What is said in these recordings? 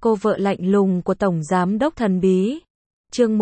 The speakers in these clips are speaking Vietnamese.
Cô vợ lạnh lùng của Tổng Giám đốc thần bí. Chương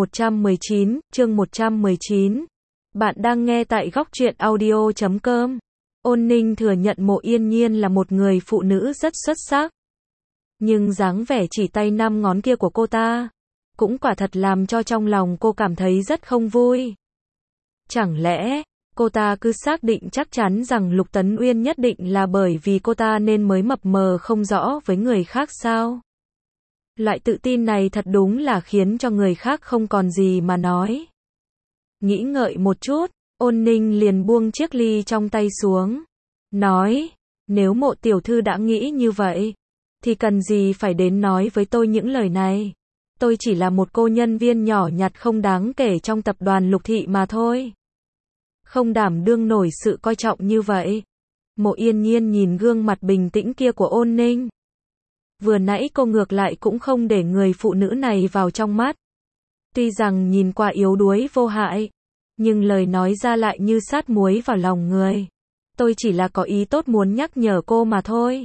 119. Bạn đang nghe tại góc truyện audio.com. Ôn Ninh thừa nhận Mộ Yên Nhiên là một người phụ nữ rất xuất sắc. Nhưng dáng vẻ chỉ tay 5 ngón kia của cô ta, cũng quả thật làm cho trong lòng cô cảm thấy rất không vui. Chẳng lẽ, cô ta cứ xác định chắc chắn rằng Lục Tấn Uyên nhất định là bởi vì cô ta nên mới mập mờ không rõ với người khác sao? Loại tự tin này thật đúng là khiến cho người khác không còn gì mà nói. Nghĩ ngợi một chút, Ôn Ninh liền buông chiếc ly trong tay xuống. Nói, nếu Mộ tiểu thư đã nghĩ như vậy, thì cần gì phải đến nói với tôi những lời này. Tôi chỉ là một cô nhân viên nhỏ nhặt không đáng kể trong tập đoàn Lục Thị mà thôi. Không đảm đương nổi sự coi trọng như vậy. Mộ Yên Nhiên nhìn gương mặt bình tĩnh kia của Ôn Ninh. Vừa nãy cô ngược lại cũng không để người phụ nữ này vào trong mắt. Tuy rằng nhìn qua yếu đuối vô hại, nhưng lời nói ra lại như sát muối vào lòng người. Tôi chỉ là có ý tốt muốn nhắc nhở cô mà thôi.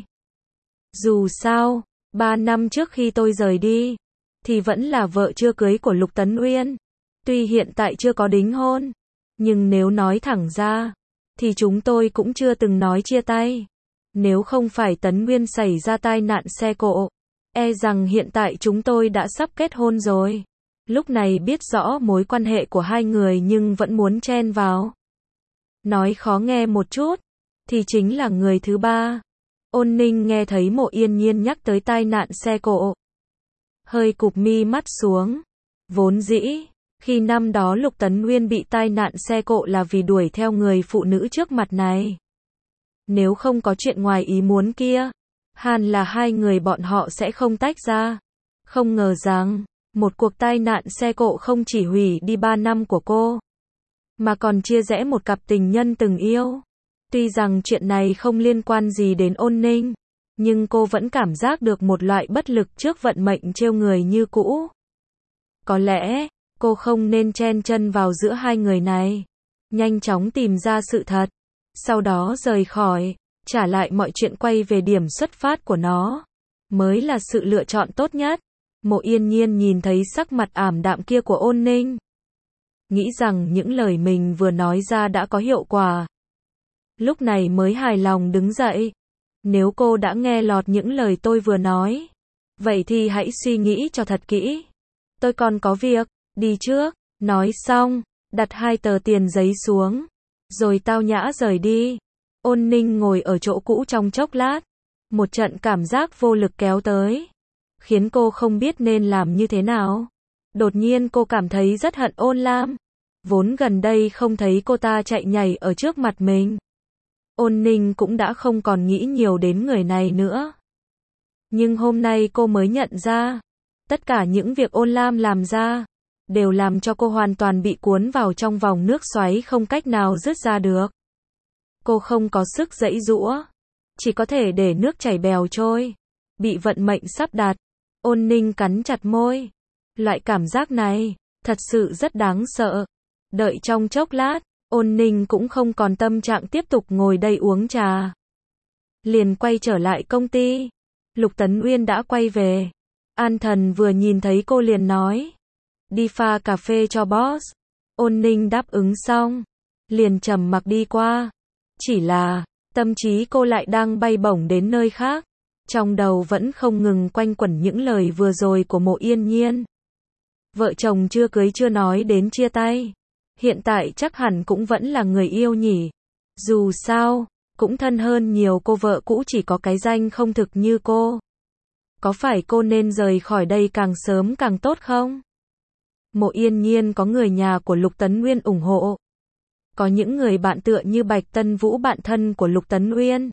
Dù sao, 3 năm trước khi tôi rời đi, thì vẫn là vợ chưa cưới của Lục Tấn Uyên. Tuy hiện tại chưa có đính hôn, nhưng nếu nói thẳng ra, thì chúng tôi cũng chưa từng nói chia tay. Nếu không phải Tấn Uyên xảy ra tai nạn xe cộ, e rằng hiện tại chúng tôi đã sắp kết hôn rồi. Lúc này biết rõ mối quan hệ của hai người nhưng vẫn muốn chen vào. Nói khó nghe một chút, thì chính là người thứ ba. Ôn Ninh nghe thấy Mộ Yên Nhiên nhắc tới tai nạn xe cộ, hơi cụp mi mắt xuống. Vốn dĩ, khi năm đó Lục Tấn Uyên bị tai nạn xe cộ là vì đuổi theo người phụ nữ trước mặt này. Nếu không có chuyện ngoài ý muốn kia, hẳn là hai người bọn họ sẽ không tách ra. Không ngờ rằng, một cuộc tai nạn xe cộ không chỉ hủy đi 3 năm của cô, mà còn chia rẽ một cặp tình nhân từng yêu. Tuy rằng chuyện này không liên quan gì đến Ôn Ninh, nhưng cô vẫn cảm giác được một loại bất lực trước vận mệnh trêu người như cũ. Có lẽ, cô không nên chen chân vào giữa hai người này. Nhanh chóng tìm ra sự thật, sau đó rời khỏi, trả lại mọi chuyện quay về điểm xuất phát của nó, mới là sự lựa chọn tốt nhất. Mộ Yên Nhiên nhìn thấy sắc mặt ảm đạm kia của Ôn Ninh, nghĩ rằng những lời mình vừa nói ra đã có hiệu quả. Lúc này mới hài lòng đứng dậy. Nếu cô đã nghe lọt những lời tôi vừa nói, vậy thì hãy suy nghĩ cho thật kỹ. Tôi còn có việc, đi trước. Nói xong, đặt 2 tờ tiền giấy xuống, rồi tao nhã rời đi. Ôn Ninh ngồi ở chỗ cũ trong chốc lát, một trận cảm giác vô lực kéo tới, khiến cô không biết nên làm như thế nào. Đột nhiên cô cảm thấy rất hận Ôn Lam. Vốn gần đây không thấy cô ta chạy nhảy ở trước mặt mình, Ôn Ninh cũng đã không còn nghĩ nhiều đến người này nữa. Nhưng hôm nay cô mới nhận ra, tất cả những việc Ôn Lam làm ra, đều làm cho cô hoàn toàn bị cuốn vào trong vòng nước xoáy không cách nào dứt ra được. Cô không có sức giãy giụa, chỉ có thể để nước chảy bèo trôi. Bị vận mệnh sắp đặt, Ôn Ninh cắn chặt môi. Loại cảm giác này, thật sự rất đáng sợ. Đợi trong chốc lát, Ôn Ninh cũng không còn tâm trạng tiếp tục ngồi đây uống trà. Liền quay trở lại công ty. Lục Tấn Uyên đã quay về. An Thần vừa nhìn thấy cô liền nói, đi pha cà phê cho boss. Ôn Ninh đáp ứng xong, liền trầm mặc đi qua. Chỉ là, tâm trí cô lại đang bay bổng đến nơi khác. Trong đầu vẫn không ngừng quanh quẩn những lời vừa rồi của Mộ Yên Nhiên. Vợ chồng chưa cưới chưa nói đến chia tay, hiện tại chắc hẳn cũng vẫn là người yêu nhỉ. Dù sao, cũng thân hơn nhiều cô vợ cũ chỉ có cái danh không thực như cô. Có phải cô nên rời khỏi đây càng sớm càng tốt không? Mộ Yên Nhiên có người nhà của Lục Tấn Uyên ủng hộ. Có những người bạn tựa như Bạch Tân Vũ, bạn thân của Lục Tấn Uyên.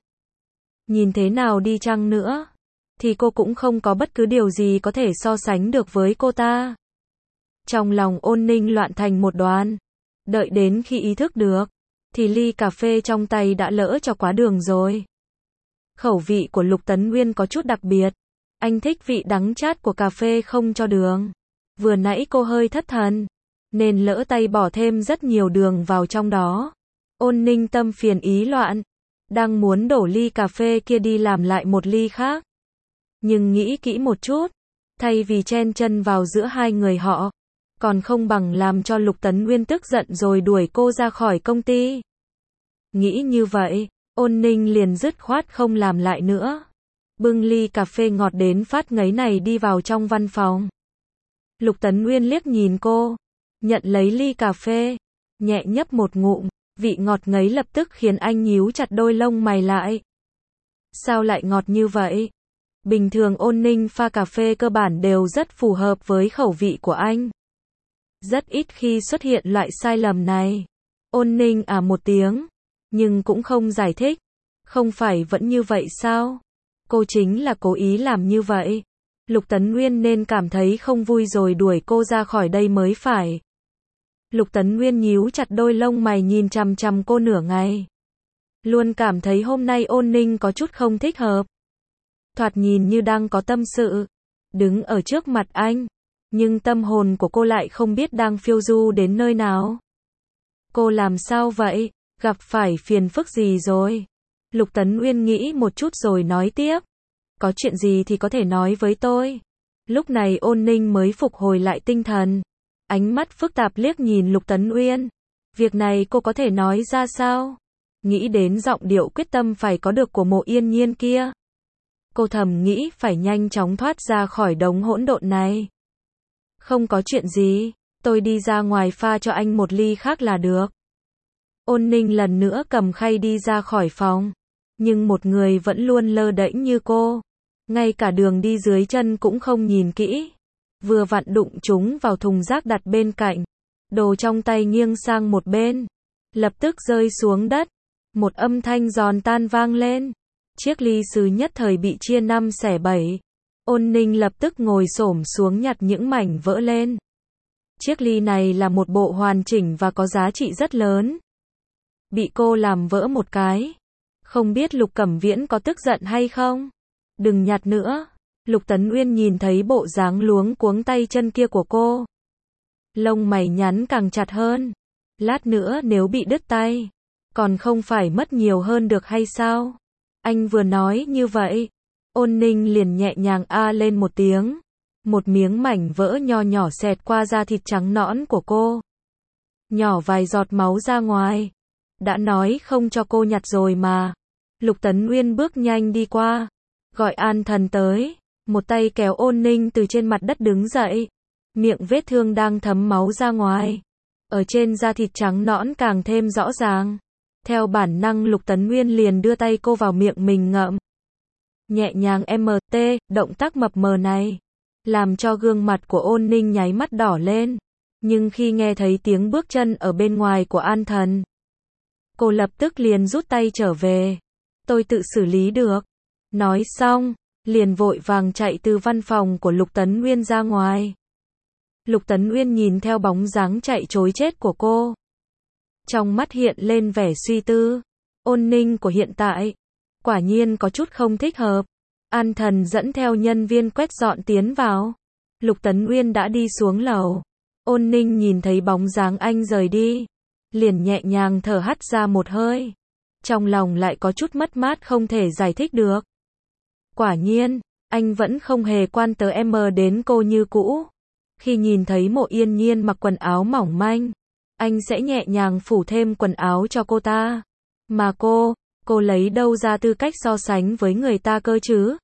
Nhìn thế nào đi chăng nữa, thì cô cũng không có bất cứ điều gì có thể so sánh được với cô ta. Trong lòng Ôn Ninh loạn thành một đoàn. Đợi đến khi ý thức được, thì ly cà phê trong tay đã lỡ cho quá đường rồi. Khẩu vị của Lục Tấn Uyên có chút đặc biệt. Anh thích vị đắng chát của cà phê không cho đường. Vừa nãy cô hơi thất thần, nên lỡ tay bỏ thêm rất nhiều đường vào trong đó. Ôn Ninh tâm phiền ý loạn, đang muốn đổ ly cà phê kia đi làm lại một ly khác. Nhưng nghĩ kỹ một chút, Thay vì chen chân vào giữa hai người họ, còn không bằng làm cho Lục Tấn Nguyên tức giận rồi đuổi cô ra khỏi công ty. Nghĩ như vậy, Ôn Ninh liền dứt khoát không làm lại nữa. Bưng ly cà phê ngọt đến phát ngấy này đi vào trong văn phòng. Lục Tấn Nguyên liếc nhìn cô, nhận lấy ly cà phê, nhẹ nhấp một ngụm, vị ngọt ngấy lập tức khiến anh nhíu chặt đôi lông mày lại. Sao lại ngọt như vậy? Bình thường Ôn Ninh pha cà phê cơ bản đều rất phù hợp với khẩu vị của anh. Rất ít khi xuất hiện loại sai lầm này. Ôn Ninh một tiếng, nhưng cũng không giải thích. Không phải vẫn như vậy sao? Cô chính là cố ý làm như vậy. Lục Tấn Nguyên nên cảm thấy không vui rồi đuổi cô ra khỏi đây mới phải. Lục Tấn Nguyên nhíu chặt đôi lông mày nhìn chằm chằm cô nửa ngày. Luôn cảm thấy hôm nay Ôn Ninh có chút không thích hợp. Thoạt nhìn như đang có tâm sự, đứng ở trước mặt anh, nhưng tâm hồn của cô lại không biết đang phiêu du đến nơi nào. Cô làm sao vậy? Gặp phải phiền phức gì rồi? Lục Tấn Nguyên nghĩ một chút rồi nói tiếp. Có chuyện gì thì có thể nói với tôi. Lúc này Ôn Ninh mới phục hồi lại tinh thần. Ánh mắt phức tạp liếc nhìn Lục Tấn Nguyên. Việc này cô có thể nói ra sao? Nghĩ đến giọng điệu quyết tâm phải có được của Mộ Yên Nhiên kia. Cô thầm nghĩ phải nhanh chóng thoát ra khỏi đống hỗn độn này. Không có chuyện gì, tôi đi ra ngoài pha cho anh một ly khác là được. Ôn Ninh lần nữa cầm khay đi ra khỏi phòng. Nhưng một người vẫn luôn lơ đễnh như cô. Ngay cả đường đi dưới chân cũng không nhìn kỹ. Vừa vặn đụng chúng vào thùng rác đặt bên cạnh. Đồ trong tay nghiêng sang một bên. Lập tức rơi xuống đất. Một âm thanh giòn tan vang lên. Chiếc ly sứ nhất thời bị chia 5 xẻ 7. Ôn Ninh lập tức ngồi xổm xuống nhặt những mảnh vỡ lên. Chiếc ly này là một bộ hoàn chỉnh và có giá trị rất lớn. Bị cô làm vỡ một cái. Không biết Lục Cẩm Viễn có tức giận hay không? Đừng nhặt nữa. Lục Tấn Nguyên nhìn thấy bộ dáng luống cuống tay chân kia của cô. Lông mày nhắn càng chặt hơn. Lát nữa nếu bị đứt tay, còn không phải mất nhiều hơn được hay sao? Anh vừa nói như vậy. Ôn Ninh liền nhẹ nhàng lên một tiếng. Một miếng mảnh vỡ nho nhỏ xẹt qua da thịt trắng nõn của cô. Nhỏ vài giọt máu ra ngoài. Đã nói không cho cô nhặt rồi mà. Lục Tấn Nguyên bước nhanh đi qua. Gọi An Thần tới. Một tay kéo Ôn Ninh từ trên mặt đất đứng dậy. Miệng vết thương đang thấm máu ra ngoài. Ở trên da thịt trắng nõn càng thêm rõ ràng. Theo bản năng Lục Tấn Nguyên liền đưa tay cô vào miệng mình ngậm. Nhẹ nhàng động tác mập mờ này. Làm cho gương mặt của Ôn Ninh nháy mắt đỏ lên. Nhưng khi nghe thấy tiếng bước chân ở bên ngoài của An Thần, cô lập tức liền rút tay trở về. Tôi tự xử lý được. Nói xong, liền vội vàng chạy từ văn phòng của Lục Tấn Nguyên ra ngoài. Lục Tấn Nguyên nhìn theo bóng dáng chạy trối chết của cô. Trong mắt hiện lên vẻ suy tư. Ôn Ninh của hiện tại, quả nhiên có chút không thích hợp. An Thần dẫn theo nhân viên quét dọn tiến vào. Lục Tấn Nguyên đã đi xuống lầu. Ôn Ninh nhìn thấy bóng dáng anh rời đi. Liền nhẹ nhàng thở hắt ra một hơi. Trong lòng lại có chút mất mát không thể giải thích được. Quả nhiên, anh vẫn không hề quan tới đến cô như cũ. Khi nhìn thấy Mộ Yên Nhiên mặc quần áo mỏng manh, anh sẽ nhẹ nhàng phủ thêm quần áo cho cô ta. Mà cô lấy đâu ra tư cách so sánh với người ta cơ chứ?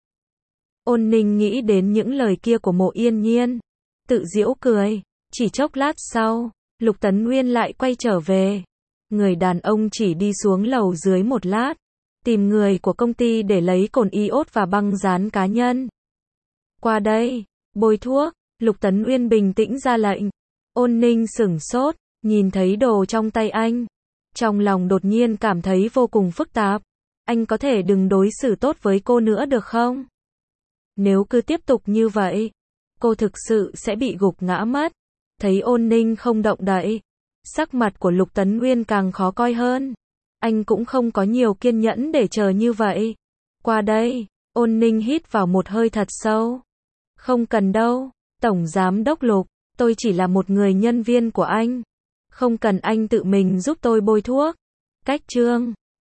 Ôn Ninh nghĩ đến những lời kia của Mộ Yên Nhiên. Tự giễu cười. Chỉ chốc lát sau, Lục Tấn Nguyên lại quay trở về. Người đàn ông chỉ đi xuống lầu dưới một lát. Tìm người của công ty để lấy cồn iốt và băng dán cá nhân. Qua đây, bôi thuốc. Lục Tấn Nguyên bình tĩnh ra lệnh. Ôn Ninh sửng sốt, nhìn thấy đồ trong tay anh. Trong lòng đột nhiên cảm thấy vô cùng phức tạp. Anh có thể đừng đối xử tốt với cô nữa được không? Nếu cứ tiếp tục như vậy, cô thực sự sẽ bị gục ngã mất. Thấy Ôn Ninh không động đậy, sắc mặt của Lục Tấn Nguyên càng khó coi hơn. Anh cũng không có nhiều kiên nhẫn để chờ như vậy. Qua đây, Ôn Ninh hít vào một hơi thật sâu. Không cần đâu, Tổng Giám Đốc Lục, tôi chỉ là một người nhân viên của anh. Không cần anh tự mình giúp tôi bôi thuốc. Cách chương